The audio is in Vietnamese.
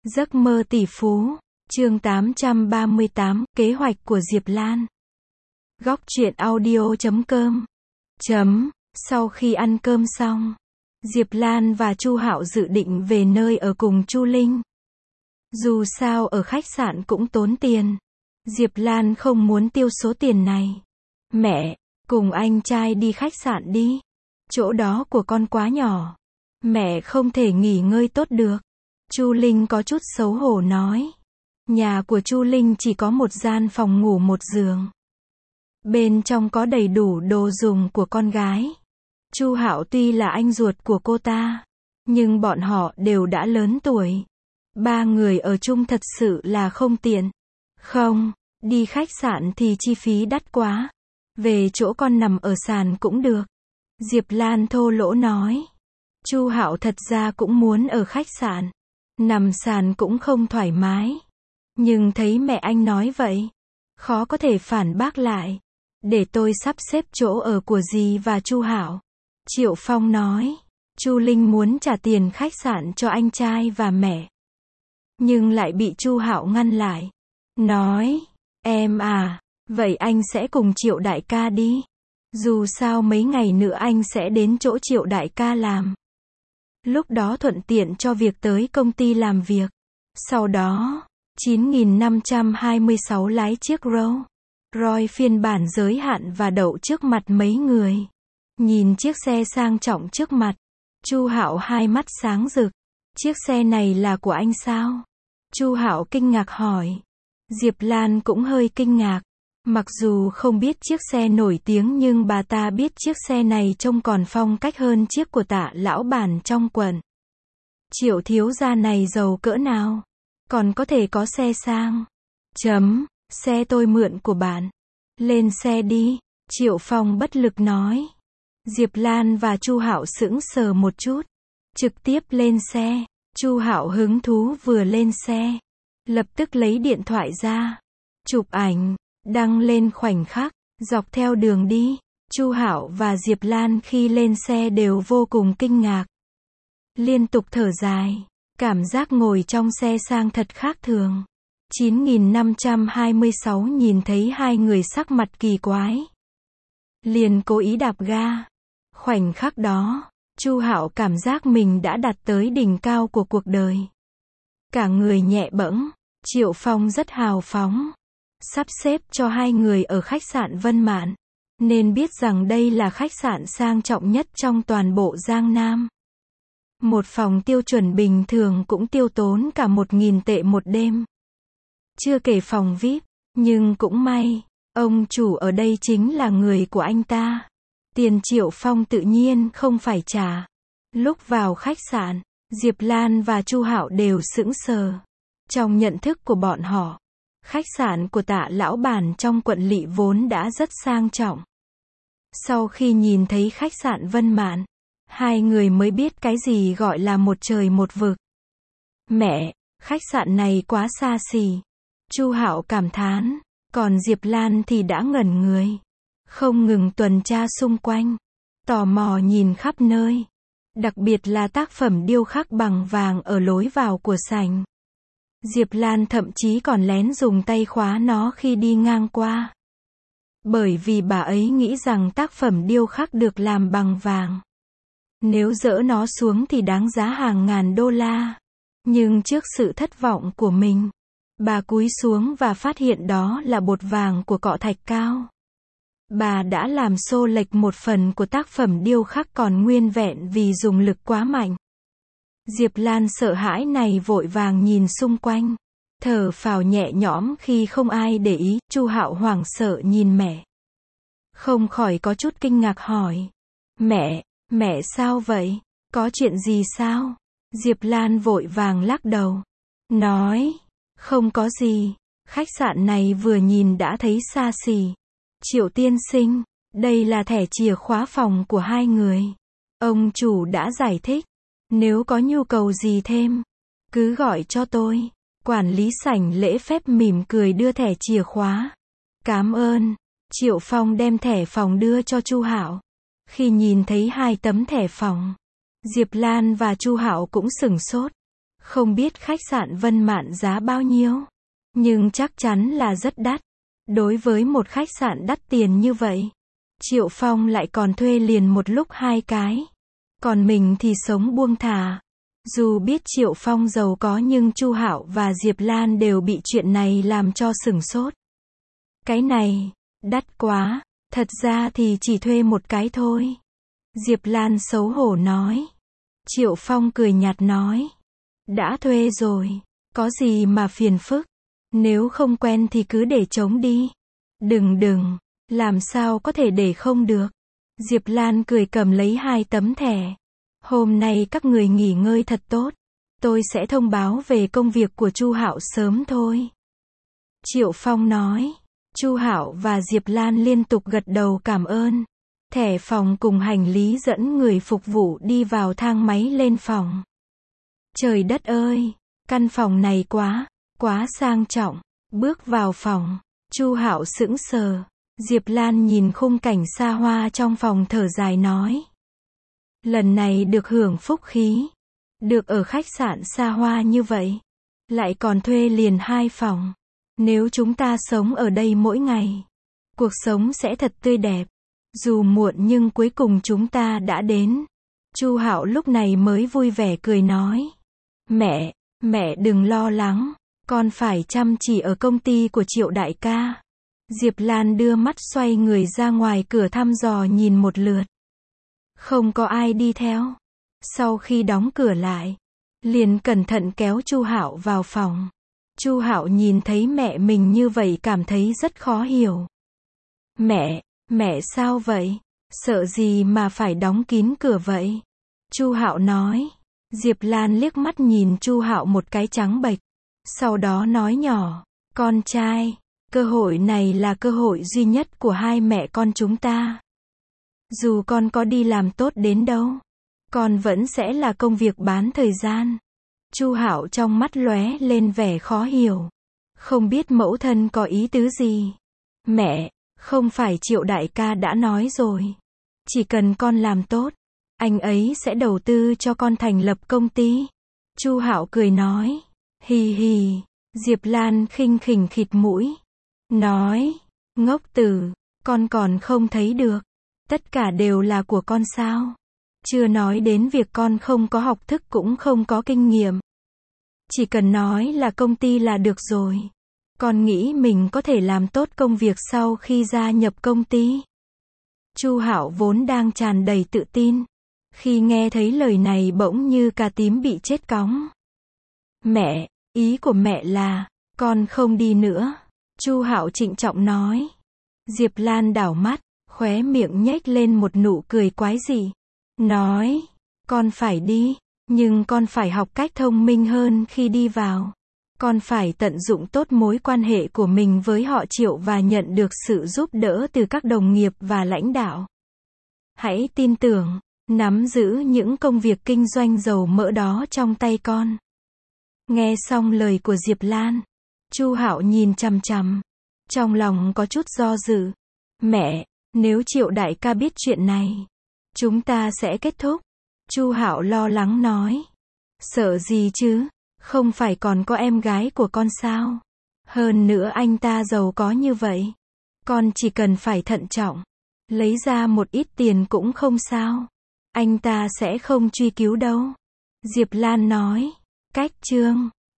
Giấc mơ tỷ phú, chương 838, kế hoạch của Diệp Lan. Góc truyện audio.com. Sau khi ăn cơm xong, Diệp Lan và Chu Hạo dự định về nơi ở cùng Chu Linh. Dù sao ở khách sạn cũng tốn tiền. Diệp Lan không muốn tiêu số tiền này. Mẹ, cùng anh trai đi khách sạn đi. Chỗ đó của con quá nhỏ. Mẹ không thể nghỉ ngơi tốt được. Chu Linh có chút xấu hổ nói. Nhà của Chu Linh chỉ có một gian phòng ngủ một giường. Bên trong có đầy đủ đồ dùng của con gái. Chu Hạo tuy là anh ruột của cô ta, nhưng bọn họ đều đã lớn tuổi. Ba người ở chung thật sự là không tiện. Không, đi khách sạn thì chi phí đắt quá. Về chỗ con nằm ở sàn cũng được. Diệp Lan thô lỗ nói. Chu Hạo thật ra cũng muốn ở khách sạn. Nằm sàn cũng không thoải mái. Nhưng thấy mẹ anh nói vậy, khó có thể phản bác lại. Để tôi sắp xếp chỗ ở của dì và Chu Hạo. Triệu Phong nói. Chu Linh muốn trả tiền khách sạn cho anh trai và mẹ. Nhưng lại bị Chu Hạo ngăn lại. Nói, em à, vậy anh sẽ cùng Triệu đại ca đi. Dù sao mấy ngày nữa anh sẽ đến chỗ Triệu đại ca làm. Lúc đó thuận tiện cho việc tới công ty làm việc. Sau đó, 9.526 lái chiếc Rolls Royce phiên bản giới hạn và đậu trước mặt mấy người. Nhìn chiếc xe sang trọng trước mặt, Chu Hạo hai mắt sáng rực. Chiếc xe này là của anh sao? Chu Hạo kinh ngạc hỏi. Diệp Lan cũng hơi kinh ngạc. Mặc dù không biết chiếc xe nổi tiếng nhưng bà ta biết chiếc xe này trông còn phong cách hơn chiếc của Tạ lão bản trong quận. Triệu thiếu gia này giàu cỡ nào? Còn có thể có xe sang. Xe tôi mượn của bạn. Lên xe đi. Triệu Phong bất lực nói. Diệp Lan và Chu Hạo sững sờ một chút. Trực tiếp lên xe. Chu Hạo hứng thú vừa lên xe. Lập tức lấy điện thoại ra. Chụp ảnh. Đăng lên khoảnh khắc. Dọc theo đường đi. Chu Hạo và Diệp Lan khi lên xe đều vô cùng kinh ngạc. Liên tục thở dài. Cảm giác ngồi trong xe sang thật khác thường. 9.526 nhìn thấy hai người sắc mặt kỳ quái. Liền cố ý đạp ga. Khoảnh khắc đó, Chu Hạo cảm giác mình đã đạt tới đỉnh cao của cuộc đời. Cả người nhẹ bẫng. Triệu Phong rất hào phóng. Sắp xếp cho hai người ở khách sạn Vân Mạn. Nên biết rằng đây là khách sạn sang trọng nhất trong toàn bộ Giang Nam. Một phòng tiêu chuẩn bình thường cũng tiêu tốn cả 1.000 tệ một đêm. Chưa kể phòng VIP, nhưng cũng may, ông chủ ở đây chính là người của anh ta. Tiền Triệu Phong tự nhiên không phải trả. Lúc vào khách sạn, Diệp Lan và Chu Hạo đều sững sờ. Trong nhận thức của bọn họ, khách sạn của Tạ lão bản trong quận lỵ vốn đã rất sang trọng. Sau khi nhìn thấy khách sạn Vân Mạn, hai người mới biết cái gì gọi là một trời một vực. Mẹ, khách sạn này quá xa xỉ. Chu Hạo cảm thán, còn Diệp Lan thì đã ngẩn người. Không ngừng tuần tra xung quanh, tò mò nhìn khắp nơi. Đặc biệt là tác phẩm điêu khắc bằng vàng ở lối vào của sảnh. Diệp Lan thậm chí còn lén dùng tay khóa nó khi đi ngang qua. Bởi vì bà ấy nghĩ rằng tác phẩm điêu khắc được làm bằng vàng. Nếu dỡ nó xuống thì đáng giá hàng ngàn đô la. Nhưng trước sự thất vọng của mình, bà cúi xuống và phát hiện đó là bột vàng của cọ thạch cao. Bà đã làm xô lệch một phần của tác phẩm điêu khắc còn nguyên vẹn vì dùng lực quá mạnh. Diệp Lan sợ hãi này vội vàng nhìn xung quanh. Thở phào nhẹ nhõm khi không ai để ý. Chu Hạo hoảng sợ nhìn mẹ. Không khỏi có chút kinh ngạc hỏi. Mẹ sao vậy? Có chuyện gì sao? Diệp Lan vội vàng lắc đầu. Nói, không có gì. Khách sạn này vừa nhìn đã thấy xa xỉ. Triệu tiên sinh, đây là thẻ chìa khóa phòng của hai người. Ông chủ đã giải thích. Nếu có nhu cầu gì thêm, cứ gọi cho tôi. Quản lý sảnh lễ phép mỉm cười đưa thẻ chìa khóa. Cảm ơn. Triệu Phong đem thẻ phòng đưa cho Chu Hạo. Khi nhìn thấy hai tấm thẻ phòng, Diệp Lan và Chu Hạo cũng sửng sốt. Không biết khách sạn Vân Mạn giá bao nhiêu, nhưng chắc chắn là rất đắt. Đối với một khách sạn đắt tiền như vậy, Triệu Phong lại còn thuê liền một lúc 2 cái. Còn mình thì sống buông thả. Dù biết Triệu Phong giàu có nhưng Chu Hạo và Diệp Lan đều bị chuyện này làm cho sửng sốt. Cái này, đắt quá, thật ra thì chỉ thuê một cái thôi. Diệp Lan xấu hổ nói. Triệu Phong cười nhạt nói. Đã thuê rồi, có gì mà phiền phức. Nếu không quen thì cứ để trống đi. Đừng, làm sao có thể để không được. Diệp Lan cười cầm lấy 2 tấm thẻ. Hôm nay các người nghỉ ngơi thật tốt. Tôi sẽ thông báo về công việc của Chu Hạo sớm thôi. Triệu Phong nói. Chu Hạo và Diệp Lan liên tục gật đầu cảm ơn. Thẻ phòng cùng hành lý dẫn người phục vụ đi vào thang máy lên phòng. Trời đất ơi, căn phòng này quá sang trọng. Bước vào phòng, Chu Hạo sững sờ. Diệp Lan nhìn khung cảnh xa hoa trong phòng thở dài nói. Lần này được hưởng phúc khí. Được ở khách sạn xa hoa như vậy. Lại còn thuê liền 2 phòng. Nếu chúng ta sống ở đây mỗi ngày, cuộc sống sẽ thật tươi đẹp. Dù muộn nhưng cuối cùng chúng ta đã đến. Chu Hạo lúc này mới vui vẻ cười nói. Mẹ đừng lo lắng. Con phải chăm chỉ ở công ty của Triệu đại ca. Diệp Lan đưa mắt xoay người ra ngoài cửa thăm dò nhìn một lượt. Không có ai đi theo. Sau khi đóng cửa lại, liền cẩn thận kéo Chu Hạo vào phòng. Chu Hạo nhìn thấy mẹ mình như vậy cảm thấy rất khó hiểu. Mẹ sao vậy? Sợ gì mà phải đóng kín cửa vậy? Chu Hạo nói. Diệp Lan liếc mắt nhìn Chu Hạo một cái trắng bệch. Sau đó nói nhỏ. Con trai, cơ hội này là cơ hội duy nhất của hai mẹ con chúng ta. Dù con có đi làm tốt đến đâu, con vẫn sẽ là công việc bán thời gian. Chu Hạo trong mắt lóe lên vẻ khó hiểu. Không biết mẫu thân có ý tứ gì. Mẹ, không phải Triệu đại ca đã nói rồi. Chỉ cần con làm tốt, anh ấy sẽ đầu tư cho con thành lập công ty. Chu Hạo cười nói. Hì hì. Diệp Lan khinh khỉnh khịt mũi. Nói. Ngốc tử, con còn không thấy được. Tất cả đều là của con sao? Chưa nói đến việc con không có học thức cũng không có kinh nghiệm. Chỉ cần nói là công ty là được rồi. Con nghĩ mình có thể làm tốt công việc sau khi gia nhập công ty. Chu Hạo vốn đang tràn đầy tự tin. Khi nghe thấy lời này bỗng như cà tím bị chết cóng. Mẹ, ý của mẹ là, con không đi nữa. Chu Hạo trịnh trọng nói. Diệp Lan đảo mắt, khóe miệng nhếch lên một nụ cười quái dị. Nói, con phải đi, nhưng con phải học cách thông minh hơn khi đi vào. Con phải tận dụng tốt mối quan hệ của mình với họ Triệu và nhận được sự giúp đỡ từ các đồng nghiệp và lãnh đạo. Hãy tin tưởng, nắm giữ những công việc kinh doanh dầu mỡ đó trong tay con. Nghe xong lời của Diệp Lan, Chu Hạo nhìn chằm chằm, trong lòng có chút do dự. Mẹ, nếu Triệu đại ca biết chuyện này, chúng ta sẽ kết thúc. Chu Hạo lo lắng nói. Sợ gì chứ, không phải còn có em gái của con sao? Hơn nữa anh ta giàu có như vậy. Con chỉ cần phải thận trọng. Lấy ra một ít tiền cũng không sao. Anh ta sẽ không truy cứu đâu. Diệp Lan nói. Cách chương